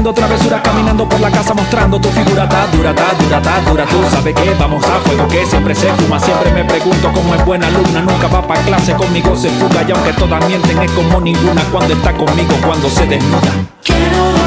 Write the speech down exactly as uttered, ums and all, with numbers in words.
haciendo travesuras, caminando por la casa mostrando tu figura. Ta dura, ta dura, ta dura. Tú sabes que vamos a fuego, que siempre se fuma. Siempre me pregunto cómo es buena alumna, nunca va pa' clase, conmigo se fuga. Y aunque todas mienten es como ninguna cuando está conmigo, cuando se desnuda. Quiero